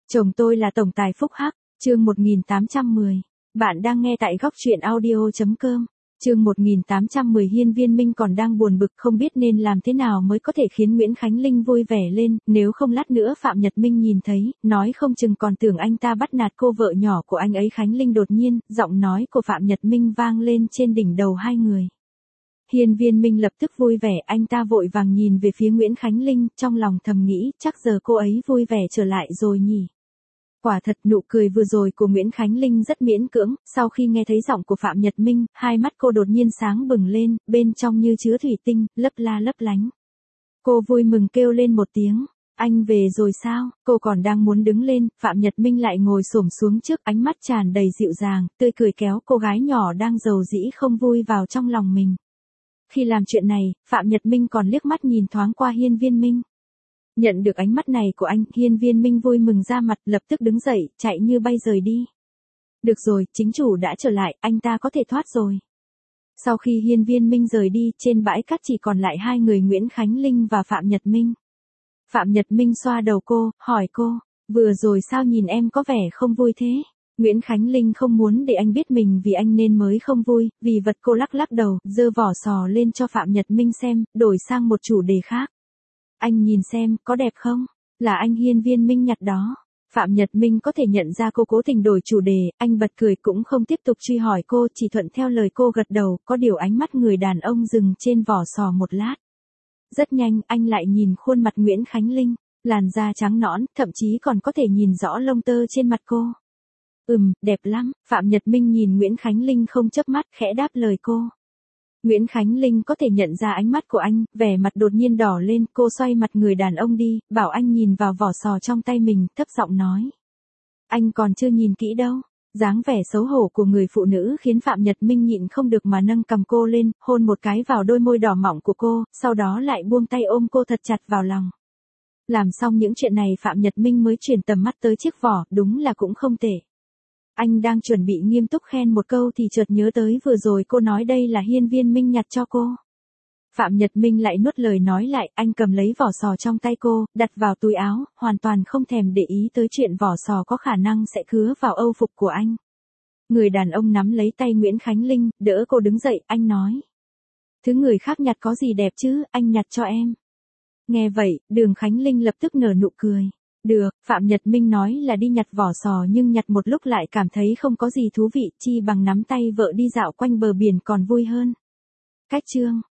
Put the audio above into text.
Chồng tôi là tổng tài phúc hắc, chương 1810. Bạn đang nghe tại góc truyện audio.com. Chương 1810 Hiên Viên Minh còn đang buồn bực không biết nên làm thế nào mới có thể khiến Nguyễn Khánh Linh vui vẻ lên, nếu không lát nữa Phạm Nhật Minh nhìn thấy, nói không chừng còn tưởng anh ta bắt nạt cô vợ nhỏ của anh ấy. Khánh Linh đột nhiên, giọng nói của Phạm Nhật Minh vang lên trên đỉnh đầu hai người. Hiên Viên Minh lập tức vui vẻ, anh ta vội vàng nhìn về phía Nguyễn Khánh Linh, trong lòng thầm nghĩ, chắc giờ cô ấy vui vẻ trở lại rồi nhỉ. Quả thật nụ cười vừa rồi của Nguyễn Khánh Linh rất miễn cưỡng, sau khi nghe thấy giọng của Phạm Nhật Minh, hai mắt cô đột nhiên sáng bừng lên, bên trong như chứa thủy tinh, lấp la lấp lánh. Cô vui mừng kêu lên một tiếng, anh về rồi sao? Cô còn đang muốn đứng lên, Phạm Nhật Minh lại ngồi xổm xuống trước, ánh mắt tràn đầy dịu dàng, tươi cười kéo cô gái nhỏ đang rầu rĩ không vui vào trong lòng mình. Khi làm chuyện này, Phạm Nhật Minh còn liếc mắt nhìn thoáng qua Hiên Viên Minh. Nhận được ánh mắt này của anh, Hiên Viên Minh vui mừng ra mặt, lập tức đứng dậy, chạy như bay rời đi. Được rồi, chính chủ đã trở lại, anh ta có thể thoát rồi. Sau khi Hiên Viên Minh rời đi, trên bãi cát chỉ còn lại hai người Nguyễn Khánh Linh và Phạm Nhật Minh. Phạm Nhật Minh xoa đầu cô, hỏi cô, vừa rồi sao nhìn em có vẻ không vui thế? Nguyễn Khánh Linh không muốn để anh biết mình vì anh nên mới không vui, vì vật cô lắc lắc đầu, giơ vỏ sò lên cho Phạm Nhật Minh xem, đổi sang một chủ đề khác. Anh nhìn xem, có đẹp không? Là anh Hiên Viên Minh nhặt đó. Phạm Nhật Minh có thể nhận ra cô cố tình đổi chủ đề, anh bật cười cũng không tiếp tục truy hỏi cô, chỉ thuận theo lời cô gật đầu, có điều ánh mắt người đàn ông dừng trên vỏ sò một lát. Rất nhanh, anh lại nhìn khuôn mặt Nguyễn Khánh Linh, làn da trắng nõn, thậm chí còn có thể nhìn rõ lông tơ trên mặt cô. Đẹp lắm, Phạm Nhật Minh nhìn Nguyễn Khánh Linh không chớp mắt, khẽ đáp lời cô. Nguyễn Khánh Linh có thể nhận ra ánh mắt của anh, vẻ mặt đột nhiên đỏ lên, cô xoay mặt người đàn ông đi, bảo anh nhìn vào vỏ sò trong tay mình, thấp giọng nói. Anh còn chưa nhìn kỹ đâu. Dáng vẻ xấu hổ của người phụ nữ khiến Phạm Nhật Minh nhịn không được mà nâng cầm cô lên, hôn một cái vào đôi môi đỏ mọng của cô, sau đó lại buông tay ôm cô thật chặt vào lòng. Làm xong những chuyện này Phạm Nhật Minh mới chuyển tầm mắt tới chiếc vỏ, đúng là cũng không tệ. Anh đang chuẩn bị nghiêm túc khen một câu thì chợt nhớ tới vừa rồi cô nói đây là Hiên Viên Minh nhặt cho cô. Phạm Nhật Minh lại nuốt lời nói lại, anh cầm lấy vỏ sò trong tay cô, đặt vào túi áo, hoàn toàn không thèm để ý tới chuyện vỏ sò có khả năng sẽ cứa vào âu phục của anh. Người đàn ông nắm lấy tay Nguyễn Khánh Linh, đỡ cô đứng dậy, anh nói. Thứ người khác nhặt có gì đẹp chứ, anh nhặt cho em. Nghe vậy, Đường Khánh Linh lập tức nở nụ cười. Được, Phạm Nhật Minh nói là đi nhặt vỏ sò nhưng nhặt một lúc lại cảm thấy không có gì thú vị, chi bằng nắm tay vợ đi dạo quanh bờ biển còn vui hơn. Cách chương